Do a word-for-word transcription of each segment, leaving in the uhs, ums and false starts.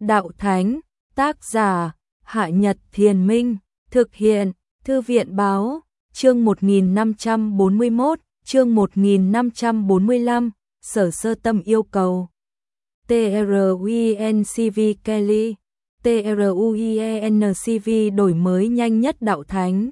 Đạo Thánh, tác giả, Hạ Nhật Thiền Minh, thực hiện, Thư viện Báo, chương một nghìn năm trăm bốn mươi mốt, chương một nghìn năm trăm bốn mươi lăm, Sở Sơ Tâm yêu cầu. TRUENCV Kelly, TRUENCV đổi mới nhanh nhất Đạo Thánh.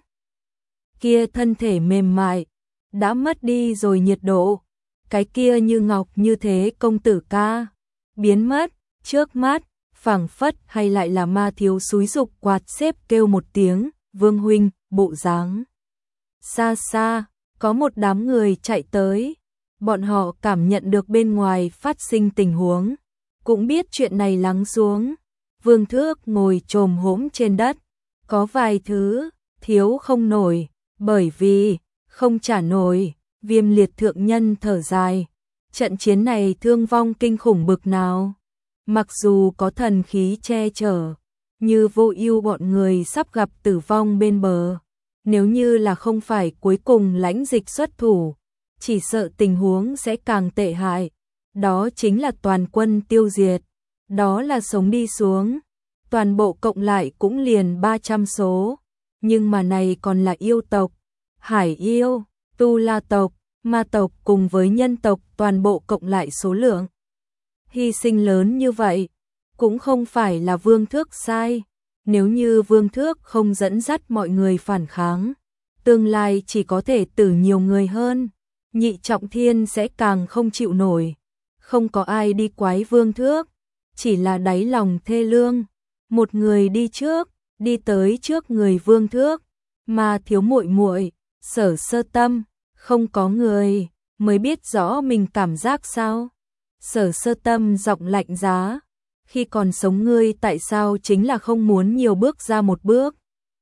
Kia thân thể mềm mại, đã mất đi rồi nhiệt độ, cái kia như ngọc như thế công tử ca, biến mất, trước mắt, phảng phất hay lại là ma thiếu xúi dục quạt xếp kêu một tiếng, Vương huynh, bộ dáng. Xa xa, có một đám người chạy tới, bọn họ cảm nhận được bên ngoài phát sinh tình huống, cũng biết chuyện này lắng xuống. Vương Thước ngồi chồm hổm trên đất, có vài thứ thiếu không nổi, bởi vì không trả nổi. Viêm Liệt thượng nhân thở dài, trận chiến này thương vong kinh khủng bực nào. Mặc dù có thần khí che chở, như Vô Ưu bọn người sắp gặp tử vong bên bờ, nếu như là không phải cuối cùng Lãnh Dịch xuất thủ, chỉ sợ tình huống sẽ càng tệ hại. Đó chính là toàn quân tiêu diệt, đó là sống đi xuống, toàn bộ cộng lại cũng liền ba trăm số, nhưng mà này còn là yêu tộc, hải yêu, tu la tộc, ma tộc cùng với nhân tộc toàn bộ cộng lại số lượng. Hy sinh lớn như vậy, cũng không phải là Vương Thước sai, nếu như Vương Thước không dẫn dắt mọi người phản kháng, tương lai chỉ có thể tử nhiều người hơn, Nhị Trọng Thiên sẽ càng không chịu nổi. Không có ai đi quái Vương Thước, chỉ là đáy lòng thê lương, một người đi trước, đi tới trước người Vương Thước, mà thiếu muội muội, Sở Sơ Tâm, không có người, mới biết rõ mình cảm giác sao. Sở Sơ Tâm giọng lạnh giá, khi còn sống ngươi tại sao chính là không muốn nhiều bước ra một bước.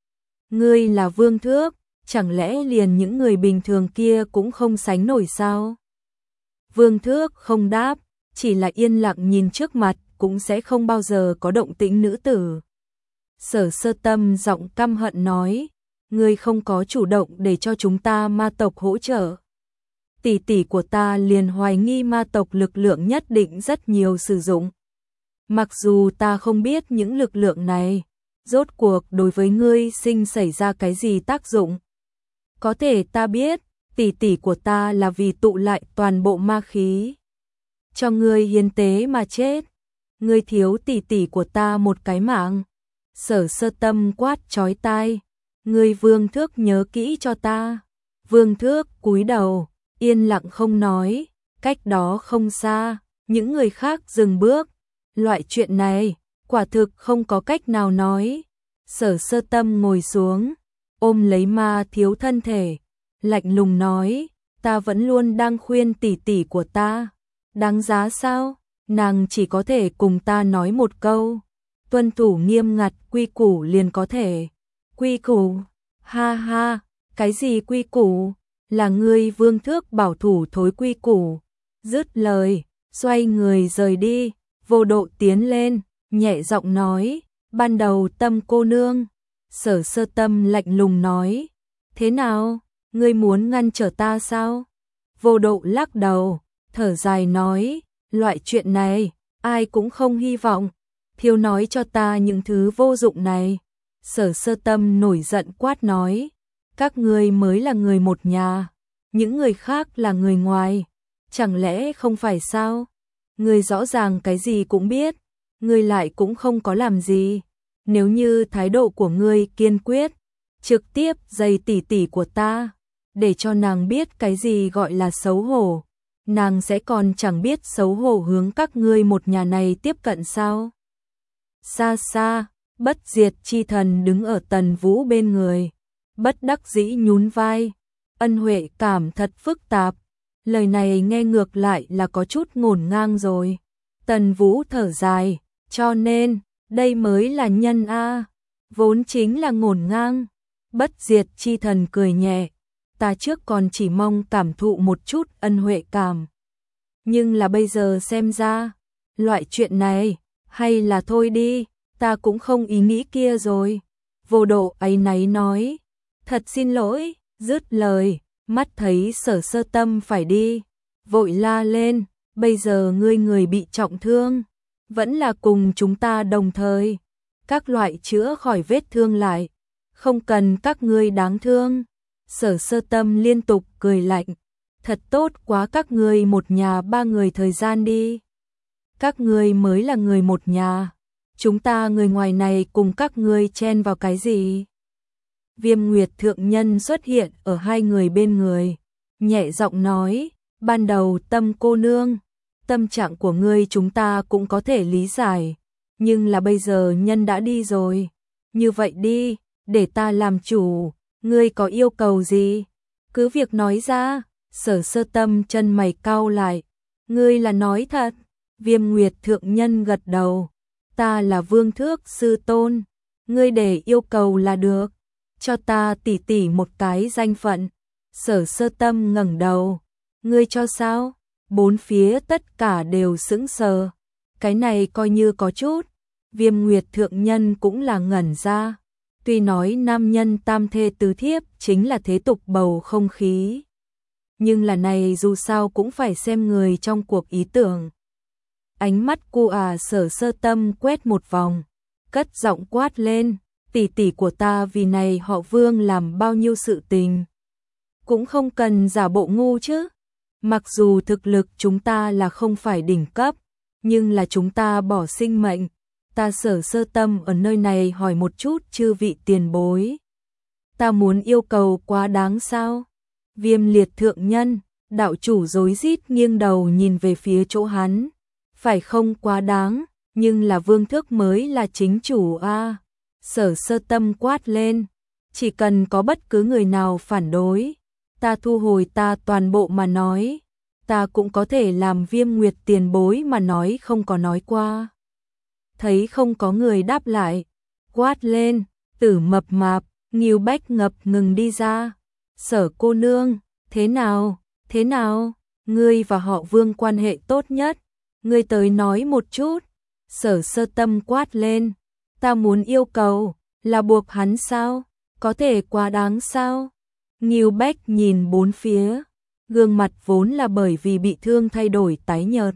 Ngươi là Vương Thước, chẳng lẽ liền những người bình thường kia cũng không sánh nổi sao? Vương Thước không đáp, chỉ là yên lặng nhìn trước mặt, cũng sẽ không bao giờ có động tĩnh nữ tử. Sở Sơ Tâm giọng căm hận nói, ngươi không có chủ động để cho chúng ta ma tộc hỗ trợ. Tỷ tỷ của ta liền hoài nghi ma tộc lực lượng nhất định rất nhiều sử dụng. Mặc dù ta không biết những lực lượng này, rốt cuộc đối với ngươi sinh xảy ra cái gì tác dụng. Có thể ta biết, tỷ tỷ của ta là vì tụ lại toàn bộ ma khí, cho ngươi hiến tế mà chết. Ngươi thiếu tỷ tỷ của ta một cái mạng. Sở Sơ Tâm quát chói tai, ngươi Vương Thước nhớ kỹ cho ta. Vương Thước cúi đầu, yên lặng không nói, cách đó không xa, những người khác dừng bước. Loại chuyện này, quả thực không có cách nào nói. Sở Sơ Tâm ngồi xuống, ôm lấy ma thiếu thân thể, lạnh lùng nói, ta vẫn luôn đang khuyên tỷ tỷ của ta. Đáng giá sao? Nàng chỉ có thể cùng ta nói một câu, tuân thủ nghiêm ngặt quy củ liền có thể. Quy củ? Ha ha, cái gì quy củ? Là ngươi Vương Thước bảo thủ thối quy củ. Dứt lời, xoay người rời đi. Vô Độ tiến lên, nhẹ giọng nói, ban đầu Tâm cô nương. Sở Sơ Tâm lạnh lùng nói, thế nào, ngươi muốn ngăn trở ta sao? Vô Độ lắc đầu, thở dài nói, loại chuyện này, ai cũng không hy vọng. Thiếu nói cho ta những thứ vô dụng này. Sở Sơ Tâm nổi giận quát nói, các ngươi mới là người một nhà, những người khác là người ngoài, chẳng lẽ không phải sao? Ngươi rõ ràng cái gì cũng biết, ngươi lại cũng không có làm gì. Nếu như thái độ của ngươi kiên quyết, trực tiếp giày tỷ tỷ của ta, để cho nàng biết cái gì gọi là xấu hổ, nàng sẽ còn chẳng biết xấu hổ hướng các ngươi một nhà này tiếp cận sao? Xa xa, Bất Diệt chi thần đứng ở Tần Vũ bên người, bất đắc dĩ nhún vai, ân huệ cảm thật phức tạp. Lời này nghe ngược lại là có chút ngổn ngang rồi. Tần Vũ thở dài, cho nên, đây mới là nhân a, vốn chính là ngổn ngang. Bất Diệt chi thần cười nhẹ, ta trước còn chỉ mong cảm thụ một chút ân huệ cảm. Nhưng là bây giờ xem ra, loại chuyện này, hay là thôi đi, ta cũng không ý nghĩ kia rồi. Vô Độ áy náy nói, thật xin lỗi, dứt lời, mắt thấy Sở Sơ Tâm phải đi, vội la lên, bây giờ ngươi người bị trọng thương, Vẫn là cùng chúng ta đồng thời, các loại chữa khỏi vết thương lại, không cần các ngươi đáng thương. Sở Sơ Tâm liên tục cười lạnh, thật tốt quá, các ngươi một nhà ba người thời gian đi. Các ngươi mới là người một nhà, chúng ta người ngoài này cùng các ngươi chen vào cái gì? Viêm Nguyệt thượng nhân xuất hiện ở hai người bên người, nhẹ giọng nói, ban đầu Tâm cô nương, tâm trạng của ngươi chúng ta cũng có thể lý giải, nhưng là bây giờ nhân đã đi rồi, như vậy đi, để ta làm chủ, ngươi có yêu cầu gì? Cứ việc nói ra. Sở Sơ Tâm chân mày cau lại, ngươi là nói thật? Viêm Nguyệt thượng nhân gật đầu, ta là Vương Thước sư tôn, ngươi để yêu cầu là được, cho ta tỉ tỉ một cái danh phận. Sở Sơ Tâm ngẩng đầu, ngươi cho sao? Bốn phía tất cả đều sững sờ, cái này coi như có chút. Viêm Nguyệt thượng nhân cũng là ngẩn ra, tuy nói nam nhân tam thê tứ thiếp chính là thế tục bầu không khí, nhưng là này dù sao cũng phải xem người trong cuộc ý tưởng. Ánh mắt cu à Sở Sơ Tâm quét một vòng, cất giọng quát lên, tỷ tỷ của ta vì này họ Vương làm bao nhiêu sự tình, cũng không cần giả bộ ngu chứ. Mặc dù thực lực chúng ta là không phải đỉnh cấp, nhưng là chúng ta bỏ sinh mệnh. Ta Sở Sơ Tâm ở nơi này hỏi một chút chư vị tiền bối, ta muốn yêu cầu quá đáng sao? Viêm Liệt thượng nhân, đạo chủ rối rít nghiêng đầu nhìn về phía chỗ hắn, phải không quá đáng, nhưng là Vương Thước mới là chính chủ a. Sở Sơ Tâm quát lên, chỉ cần có bất cứ người nào phản đối, ta thu hồi ta toàn bộ mà nói, ta cũng có thể làm Viêm Nguyệt tiền bối mà nói không có nói qua. Thấy không có người đáp lại, quát lên, Tử Mập Mạp, Ngưu Bách ngập ngừng đi ra. Sở cô nương, thế nào, thế nào, ngươi và họ Vương quan hệ tốt nhất, ngươi tới nói một chút. Sở Sơ Tâm quát lên, ta muốn yêu cầu, là buộc hắn sao, có thể quá đáng sao? Ngưu Bách nhìn bốn phía, gương mặt vốn là bởi vì bị thương thay đổi tái nhợt.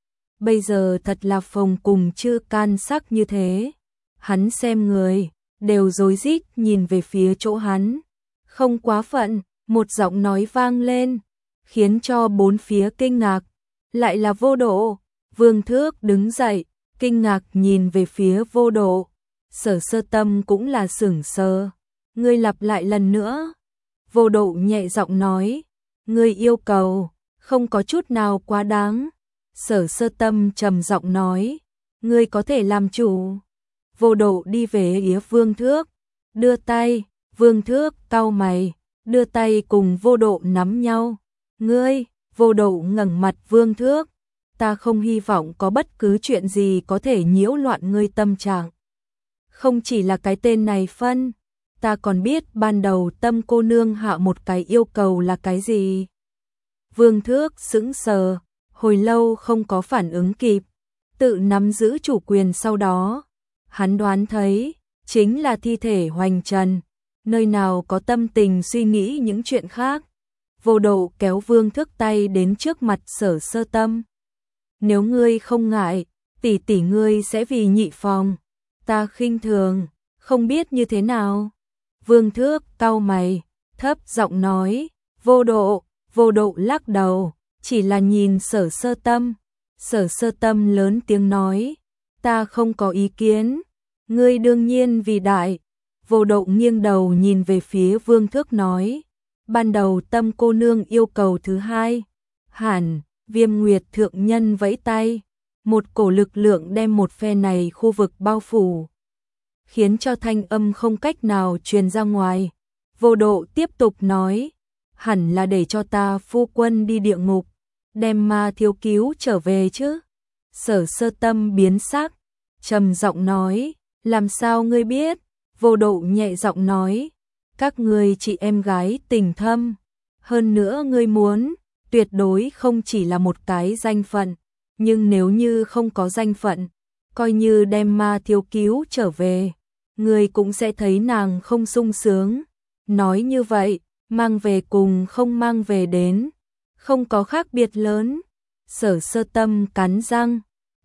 Bây giờ thật là phồng cùng chư can sắc như thế. Hắn xem người, đều rối rít nhìn về phía chỗ hắn. Không quá phận, một giọng nói vang lên, khiến cho bốn phía kinh ngạc. Lại là Vô Độ. Vương Thước đứng dậy, kinh ngạc nhìn về phía Vô Độ. Sở Sơ Tâm cũng là sửng sờ. Ngươi lặp lại lần nữa. Vô Độ nhẹ giọng nói, ngươi yêu cầu, không có chút nào quá đáng. Sở Sơ Tâm trầm giọng nói, ngươi có thể làm chủ. Vô Độ đi về phía Vương Thước, đưa tay, Vương Thước cau mày, đưa tay cùng Vô Độ nắm nhau. Ngươi, Vô Độ ngẩng mặt Vương Thước, ta không hy vọng có bất cứ chuyện gì có thể nhiễu loạn ngươi tâm trạng. Không chỉ là cái tên này phân, ta còn biết ban đầu Tâm cô nương hạ một cái yêu cầu là cái gì. Vương Thước sững sờ, hồi lâu không có phản ứng kịp, tự nắm giữ chủ quyền sau đó. Hắn đoán thấy, chính là thi thể hoành trần, nơi nào có tâm tình suy nghĩ những chuyện khác. Vô Độ kéo Vương Thước tay đến trước mặt Sở Sơ Tâm. Nếu ngươi không ngại, tỷ tỷ ngươi sẽ vì nhị phòng. Ta khinh thường, không biết như thế nào. Vương Thước cau mày, thấp giọng nói, Vô Độ. Vô Độ lắc đầu, chỉ là nhìn Sở Sơ Tâm. Sở Sơ Tâm lớn tiếng nói, ta không có ý kiến, ngươi đương nhiên vì đại. Vô Độ nghiêng đầu nhìn về phía Vương Thước nói, ban đầu Tâm cô nương yêu cầu thứ hai. Hẳn, Viêm Nguyệt thượng nhân vẫy tay, một cổ lực lượng đem một phe này khu vực bao phủ, khiến cho thanh âm không cách nào truyền ra ngoài. Vô Độ tiếp tục nói, hẳn là để cho ta phu quân đi địa ngục, đem ma thiếu cứu trở về chứ. Sở Sơ Tâm biến sắc, trầm giọng nói, làm sao ngươi biết? Vô Độ nhẹ giọng nói, các ngươi chị em gái tình thâm, hơn nữa ngươi muốn, tuyệt đối không chỉ là một cái danh phận, nhưng nếu như không có danh phận, coi như đem ma thiếu cứu trở về, ngươi cũng sẽ thấy nàng không sung sướng. Nói như vậy, mang về cùng không mang về đến, không có khác biệt lớn. Sở Sơ Tâm cắn răng,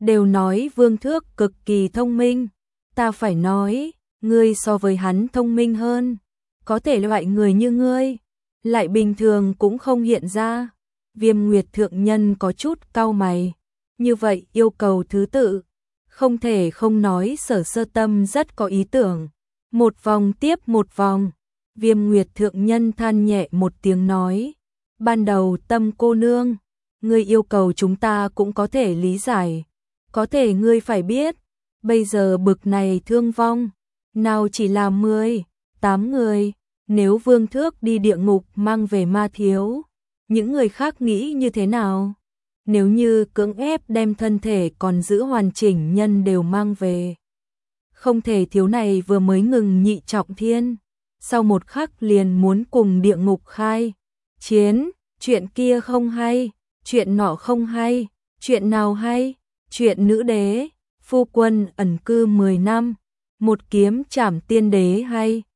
đều nói Vương Thước cực kỳ thông minh, ta phải nói, ngươi so với hắn thông minh hơn, có thể loại người như ngươi, lại bình thường cũng không hiện ra. Viêm Nguyệt thượng nhân có chút cau mày, như vậy yêu cầu thứ tự, không thể không nói Sở Sơ Tâm rất có ý tưởng. Một vòng tiếp một vòng, Viêm Nguyệt thượng nhân than nhẹ một tiếng nói, ban đầu Tâm cô nương, ngươi yêu cầu chúng ta cũng có thể lý giải, có thể ngươi phải biết, bây giờ bực này thương vong, nào chỉ là mười, tám người, nếu Vương Thước đi địa ngục mang về Ma Thiếu, những người khác nghĩ như thế nào? Nếu như cưỡng ép đem thân thể còn giữ hoàn chỉnh nhân đều mang về, không thể thiếu này vừa mới ngừng nhị trọng thiên, sau một khắc liền muốn cùng địa ngục khai chiến, chuyện kia không hay, chuyện nọ không hay, chuyện nào hay, chuyện nữ đế, phu quân ẩn cư mười năm, một kiếm trảm tiên đế hay.